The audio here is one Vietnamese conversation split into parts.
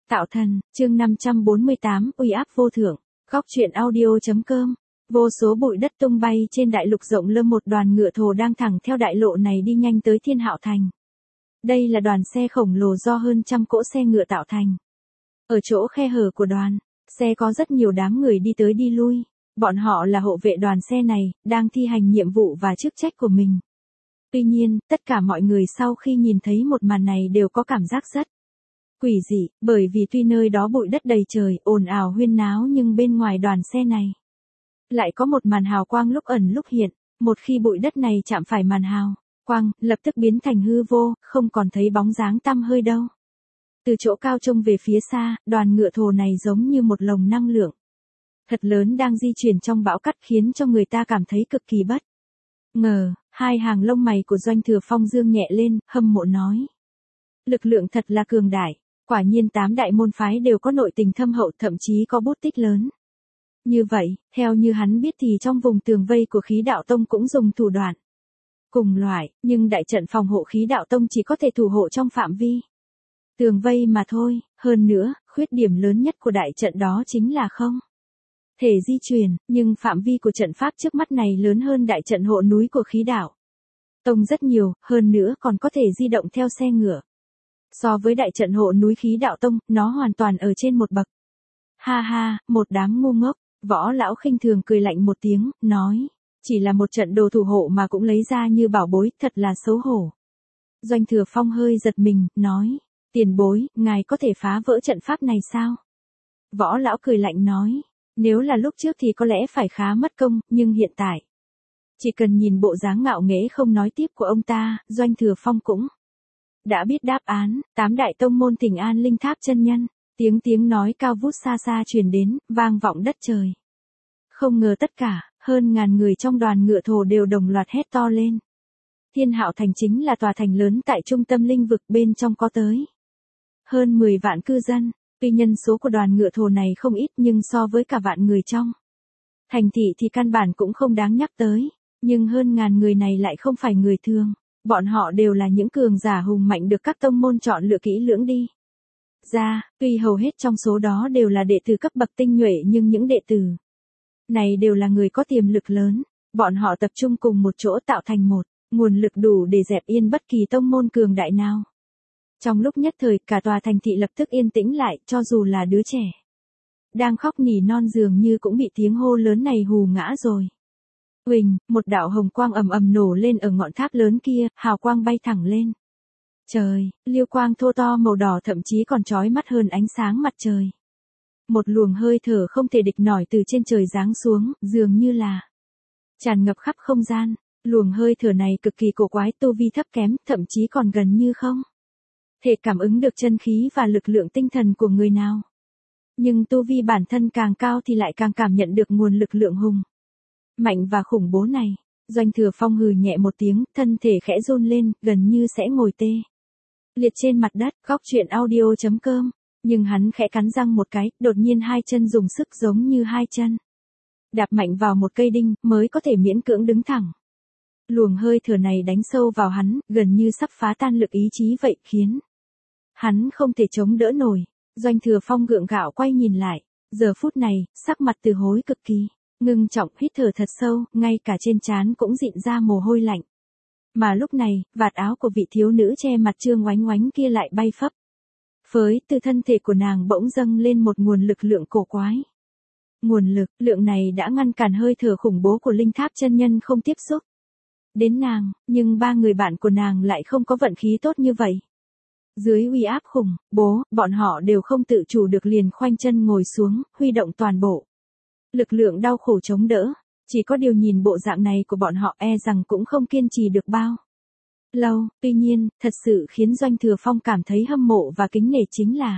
Tạo thần, chương 548, uy áp vô thượng. Góc truyện audio.com. Vô số bụi đất tung bay trên đại lục rộng lơ, một đoàn ngựa thồ đang thẳng theo đại lộ này đi nhanh tới Thiên Hạo Thành. Đây là đoàn xe khổng lồ do hơn trăm cỗ xe ngựa tạo thành. Ở chỗ khe hở của đoàn xe có rất nhiều đám người đi tới đi lui. Bọn họ là hộ vệ đoàn xe này, đang thi hành nhiệm vụ và chức trách của mình. Tuy nhiên, tất cả mọi người sau khi nhìn thấy một màn này đều có cảm giác rất quỷ dị, bởi vì tuy nơi đó bụi đất đầy trời, ồn ào huyên náo, nhưng bên ngoài đoàn xe này lại có một màn hào quang lúc ẩn lúc hiện. Một khi bụi đất này chạm phải màn hào quang, lập tức biến thành hư vô, không còn thấy bóng dáng tăm hơi đâu. Từ chỗ cao trông về phía xa, đoàn ngựa thồ này giống như một lồng năng lượng thật lớn đang di chuyển trong bão cát, khiến cho người ta cảm thấy cực kỳ bất ngờ. Hai hàng lông mày của Doanh Thừa Phong dương nhẹ lên, hâm mộ nói: lực lượng thật là cường đại, quả nhiên 8 đại môn phái đều có nội tình thâm hậu, thậm chí có bút tích lớn. Như vậy, theo như hắn biết thì trong vùng tường vây của Khí Đạo Tông cũng dùng thủ đoạn cùng loại, nhưng đại trận phòng hộ Khí Đạo Tông chỉ có thể thủ hộ trong phạm vi tường vây mà thôi. Hơn nữa, khuyết điểm lớn nhất của đại trận đó chính là không thể di chuyển, nhưng phạm vi của trận pháp trước mắt này lớn hơn đại trận hộ núi của Khí Đạo Tông rất nhiều, hơn nữa còn có thể di động theo xe ngựa. So với đại trận hộ núi Khí Đạo Tông, nó hoàn toàn ở trên một bậc. Ha ha, một đám ngu ngốc. Võ lão khinh thường cười lạnh một tiếng, nói: chỉ là một trận đồ thủ hộ mà cũng lấy ra như bảo bối, thật là xấu hổ. Doanh Thừa Phong hơi giật mình, nói: tiền bối, ngài có thể phá vỡ trận pháp này sao? Võ lão cười lạnh nói: nếu là lúc trước thì có lẽ phải khá mất công, nhưng hiện tại, chỉ cần nhìn bộ dáng ngạo nghễ không nói tiếp của ông ta, Doanh Thừa Phong cũng đã biết đáp án. 8 đại tông môn Thỉnh An Linh Tháp chân nhân. Tiếng nói cao vút xa xa truyền đến, vang vọng đất trời. Không ngờ tất cả, hơn ngàn người trong đoàn ngựa thồ đều đồng loạt hét to lên. Thiên Hạo Thành chính là tòa thành lớn tại trung tâm linh vực, bên trong có tới hơn 10 vạn cư dân. Tuy nhân số của đoàn ngựa thồ này không ít, nhưng so với cả vạn người trong thành thị thì căn bản cũng không đáng nhắc tới. Nhưng hơn ngàn người này lại không phải người thường. Bọn họ đều là những cường giả hùng mạnh được các tông môn chọn lựa kỹ lưỡng đi ra. Tuy hầu hết trong số đó đều là đệ tử cấp bậc tinh nhuệ, nhưng những đệ tử này đều là người có tiềm lực lớn. Bọn họ tập trung cùng một chỗ tạo thành một nguồn lực đủ để dẹp yên bất kỳ tông môn cường đại nào. Trong lúc nhất thời, cả tòa thành thị lập tức yên tĩnh lại, cho dù là đứa trẻ đang khóc nỉ non dường như cũng bị tiếng hô lớn này hù ngã rồi. Huỳnh, một đạo hồng quang ầm ầm nổ lên ở ngọn tháp lớn kia, hào quang bay thẳng lên trời, liêu quang thô to màu đỏ thậm chí còn chói mắt hơn ánh sáng mặt trời. Một luồng hơi thở không thể địch nổi từ trên trời giáng xuống, dường như là tràn ngập khắp không gian. Luồng hơi thở này cực kỳ cổ quái, tu vi thấp kém, thậm chí còn gần như không thể cảm ứng được chân khí và lực lượng tinh thần của người nào. Nhưng tu vi bản thân càng cao thì lại càng cảm nhận được nguồn lực lượng hùng mạnh và khủng bố này. Doanh Thừa Phong hừ nhẹ một tiếng, thân thể khẽ run lên, gần như sẽ ngồi tê liệt trên mặt đất. Góc truyện audio.com. Nhưng hắn khẽ cắn răng một cái, đột nhiên hai chân dùng sức giống như hai chân đạp mạnh vào một cây đinh, mới có thể miễn cưỡng đứng thẳng. Luồng hơi thở này đánh sâu vào hắn, gần như sắp phá tan lực ý chí vậy, khiến hắn không thể chống đỡ nổi. Doanh Thừa Phong gượng gạo quay nhìn lại. Giờ phút này, sắc mặt Từ Hối cực kỳ ngưng trọng, hít thở thật sâu, ngay cả trên trán cũng dịn ra mồ hôi lạnh. Mà lúc này, vạt áo của vị thiếu nữ che mặt trương oánh oánh kia lại bay phấp phới, từ thân thể của nàng bỗng dâng lên một nguồn lực lượng cổ quái. Nguồn lực lượng này đã ngăn cản hơi thở khủng bố của Linh Tháp chân nhân không tiếp xúc đến nàng, nhưng 3 người bạn của nàng lại không có vận khí tốt như vậy. Dưới uy áp khủng bố, bọn họ đều không tự chủ được liền khoanh chân ngồi xuống, huy động toàn bộ lực lượng đau khổ chống đỡ. Chỉ có điều nhìn bộ dạng này của bọn họ e rằng cũng không kiên trì được bao lâu. Tuy nhiên, thật sự khiến Doanh Thừa Phong cảm thấy hâm mộ và kính nể chính là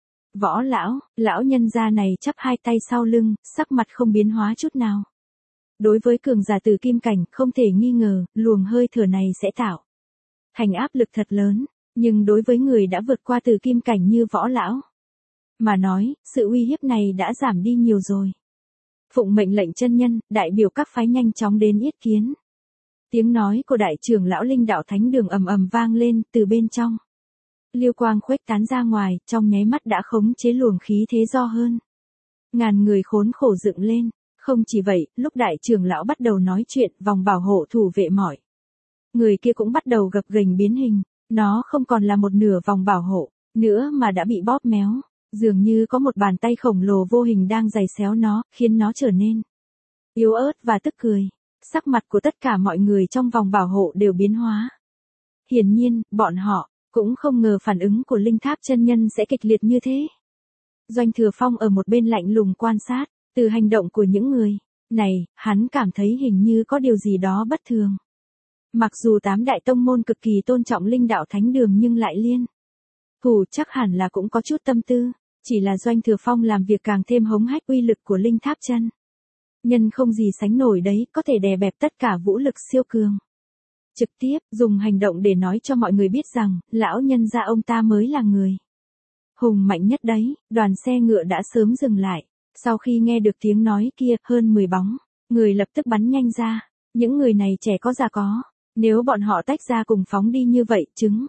Võ lão nhân gia này chắp hai tay sau lưng, sắc mặt không biến hóa chút nào. Đối với cường giả từ kim cảnh, không thể nghi ngờ, luồng hơi thở này sẽ tạo thành áp lực thật lớn. Nhưng đối với người đã vượt qua từ kim cảnh như Võ lão mà nói, sự uy hiếp này đã giảm đi nhiều rồi. Phụng mệnh lệnh chân nhân, đại biểu các phái nhanh chóng đến yết kiến. Tiếng nói của đại trưởng lão Linh Đạo Thánh Đường ầm ầm vang lên từ bên trong Lưu quang khuếch tán ra ngoài, trong nháy mắt đã khống chế luồng khí thế do hơn. Ngàn người khốn khổ dựng lên. Không chỉ vậy, lúc đại trưởng lão bắt đầu nói chuyện, vòng bảo hộ thủ vệ mỏi. Người kia cũng bắt đầu gập ghềnh biến hình. Nó không còn là một nửa vòng bảo hộ nữa mà đã bị bóp méo. Dường như có một bàn tay khổng lồ vô hình đang giày xéo nó, khiến nó trở nên yếu ớt và tức cười. Sắc mặt của tất cả mọi người trong vòng bảo hộ đều biến hóa. Hiển nhiên, bọn họ cũng không ngờ phản ứng của Linh Tháp chân nhân sẽ kịch liệt như thế. Doanh Thừa Phong ở một bên lạnh lùng quan sát, từ hành động của những người này, hắn cảm thấy hình như có điều gì đó bất thường. Mặc dù 8 đại tông môn cực kỳ tôn trọng Linh Đạo Thánh Đường nhưng lại liên thủ chắc hẳn là cũng có chút tâm tư, chỉ là Doanh Thừa Phong làm việc càng thêm hống hách uy lực của Linh Tháp chân nhân không gì sánh nổi đấy, có thể đè bẹp tất cả vũ lực siêu cường. Trực tiếp dùng hành động để nói cho mọi người biết rằng, lão nhân gia ông ta mới là người hùng mạnh nhất đấy. Đoàn xe ngựa đã sớm dừng lại. Sau khi nghe được tiếng nói kia, hơn 10 bóng người lập tức bắn nhanh ra. Những người này trẻ có già có, nếu bọn họ tách ra cùng phóng đi như vậy, chứng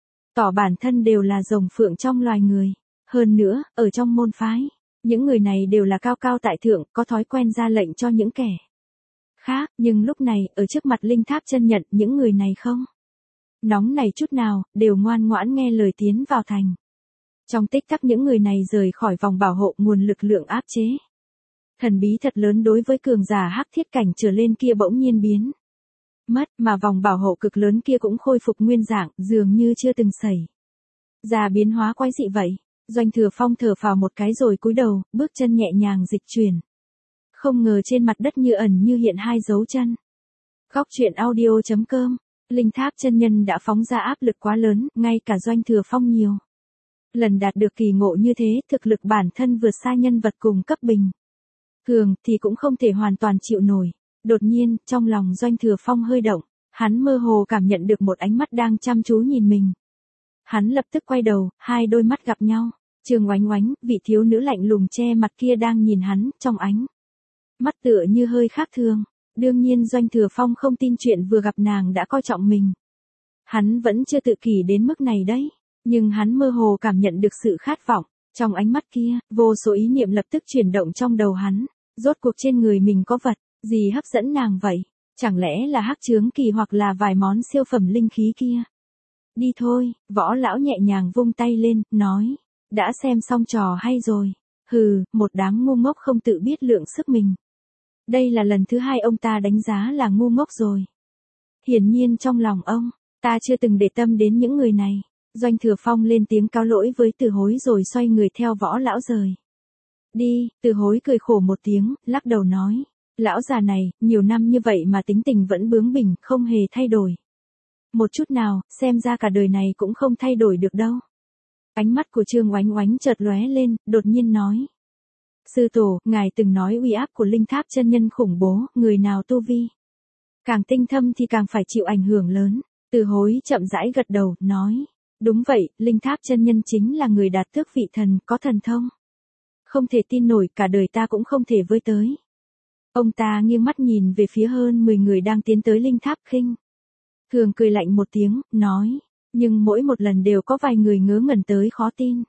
tỏ bản thân đều là rồng phượng trong loài người. Hơn nữa, ở trong môn phái, những người này đều là cao cao tại thượng, có thói quen ra lệnh cho những kẻ khác, nhưng lúc này, ở trước mặt Linh Tháp chân nhận, những người này không nóng này chút nào, đều ngoan ngoãn nghe lời tiến vào thành. Trong tích tắc những người này rời khỏi vòng bảo hộ, nguồn lực lượng áp chế thần bí thật lớn đối với cường giả hắc thiết cảnh trở lên kia bỗng nhiên biến mất, mà vòng bảo hộ cực lớn kia cũng khôi phục nguyên dạng, dường như chưa từng xảy ra biến hóa quái dị vậy. Doanh Thừa Phong thở phào một cái rồi cúi đầu, bước chân nhẹ nhàng dịch chuyển. Không ngờ trên mặt đất như ẩn như hiện 2 dấu chân. Góc truyện audio.com. Linh Tháp chân nhân đã phóng ra áp lực quá lớn, ngay cả Doanh Thừa Phong nhiều lần đạt được kỳ ngộ như thế, thực lực bản thân vượt xa nhân vật cùng cấp bình thường thì cũng không thể hoàn toàn chịu nổi. Đột nhiên, trong lòng Doanh Thừa Phong hơi động, hắn mơ hồ cảm nhận được một ánh mắt đang chăm chú nhìn mình. Hắn lập tức quay đầu, 2 đôi mắt gặp nhau. Trương Oánh Oánh, vị thiếu nữ lạnh lùng che mặt kia đang nhìn hắn, trong ánh mắt tựa như hơi khác thường. Đương nhiên Doanh Thừa Phong không tin chuyện vừa gặp nàng đã coi trọng mình. Hắn vẫn chưa tự kỷ đến mức này đấy, nhưng hắn mơ hồ cảm nhận được sự khát vọng. Trong ánh mắt kia, vô số ý niệm lập tức chuyển động trong đầu hắn. Rốt cuộc trên người mình có vật gì hấp dẫn nàng vậy? Chẳng lẽ là hắc chướng kỳ hoặc là vài món siêu phẩm linh khí kia? Đi thôi, Võ lão nhẹ nhàng vung tay lên, nói. Đã xem xong trò hay rồi. Hừ, một đám ngu ngốc không tự biết lượng sức mình. Đây là lần thứ 2 ông ta đánh giá là ngu ngốc rồi. Hiển nhiên trong lòng ông, ta chưa từng để tâm đến những người này. Doanh Thừa Phong lên tiếng cáo lỗi với Từ Hối rồi xoay người theo Võ lão rời đi. Từ Hối cười khổ một tiếng, lắc đầu nói. Lão già này, nhiều năm như vậy mà tính tình vẫn bướng bỉnh, không hề thay đổi một chút nào, xem ra cả đời này cũng không thay đổi được đâu. Ánh mắt của Trương Oánh Oánh chợt lóe lên, đột nhiên nói. Sư tổ, ngài từng nói uy áp của Linh Tháp chân nhân khủng bố, người nào tu vi càng tinh thâm thì càng phải chịu ảnh hưởng lớn. Từ Hối chậm rãi gật đầu, nói. Đúng vậy, Linh Tháp chân nhân chính là người đạt tước vị thần, có thần thông không thể tin nổi, cả đời ta cũng không thể với tới. Ông ta nghiêng mắt nhìn về phía hơn 10 người đang tiến tới Linh Tháp khinh thường cười lạnh một tiếng, nói. Nhưng mỗi một lần đều có vài người ngớ ngẩn tới khó tin.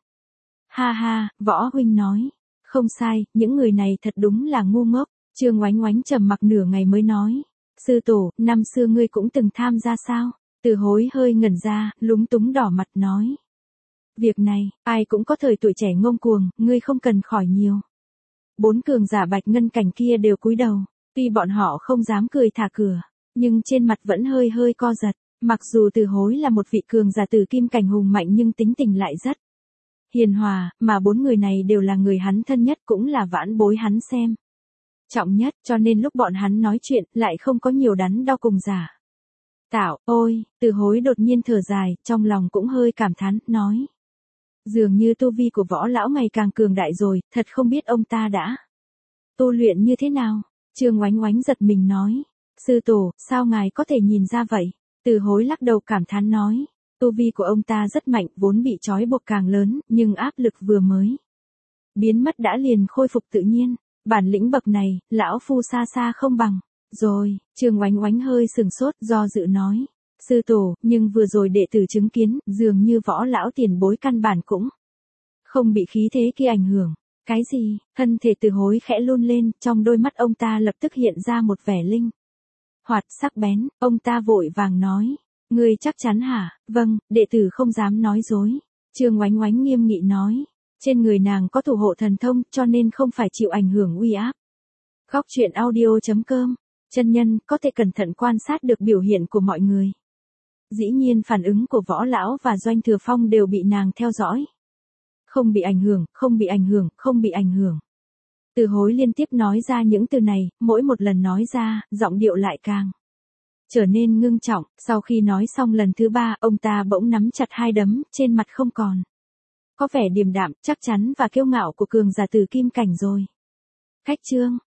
Ha ha, Võ huynh nói. Không sai, những người này thật đúng là ngu ngốc. Trương Oánh Oánh trầm mặc nửa ngày mới nói. Sư tổ, năm xưa ngươi cũng từng tham gia sao? Từ Hối hơi ngẩn ra, lúng túng đỏ mặt nói. Việc này, ai cũng có thời tuổi trẻ ngông cuồng, ngươi không cần khỏi nhiều. 4 cường giả bạch ngân cảnh kia đều cúi đầu. Tuy bọn họ không dám cười thả cửa, nhưng trên mặt vẫn hơi hơi co giật. Mặc dù Từ Hối là một vị cường giả tử kim cảnh hùng mạnh nhưng tính tình lại rất hiền hòa, mà 4 người này đều là người hắn thân nhất, cũng là vãn bối hắn xem trọng nhất, cho nên lúc bọn hắn nói chuyện lại không có nhiều đắn đo cùng giả tạo. Ôi, Từ Hối đột nhiên thở dài, trong lòng cũng hơi cảm thán, nói. Dường như tu vi của Võ lão ngày càng cường đại rồi, thật không biết ông ta đã tu luyện như thế nào. Trương Oánh Oánh giật mình nói. Sư tổ, sao ngài có thể nhìn ra vậy? Từ Hối lắc đầu cảm thán nói. Tu vi của ông ta rất mạnh, vốn bị trói buộc càng lớn, nhưng áp lực vừa mới biến mất đã liền khôi phục tự nhiên. Bản lĩnh bậc này, lão phu xa xa không bằng. Rồi, Trương Oánh Oánh hơi sừng sốt, do dự nói. Sư tổ, nhưng vừa rồi đệ tử chứng kiến, dường như võ lão tiền bối căn bản cũng không bị khí thế kia ảnh hưởng. Cái gì? Thân thể Từ Hối khẽ run lên, trong đôi mắt ông ta lập tức hiện ra một vẻ linh hoạt sắc bén, ông ta vội vàng nói. Ngươi chắc chắn hả? Vâng, đệ tử không dám nói dối. Trương Oánh Oánh nghiêm nghị nói. Trên người nàng có thủ hộ thần thông, cho nên không phải chịu ảnh hưởng uy áp. Góc truyện audio.com. Chân nhân có thể cẩn thận quan sát được biểu hiện của mọi người. Dĩ nhiên phản ứng của Võ Lão và Doanh Thừa Phong đều bị nàng theo dõi. Không bị ảnh hưởng, không bị ảnh hưởng, không bị ảnh hưởng. Từ Hối liên tiếp nói ra những từ này, mỗi một lần nói ra, giọng điệu lại càng trở nên ngưng trọng. Sau khi nói xong lần thứ 3, ông ta bỗng nắm chặt hai đấm, trên mặt không còn có vẻ điềm đạm, chắc chắn và kiêu ngạo của cường giả tử kim cảnh rồi. Cách chương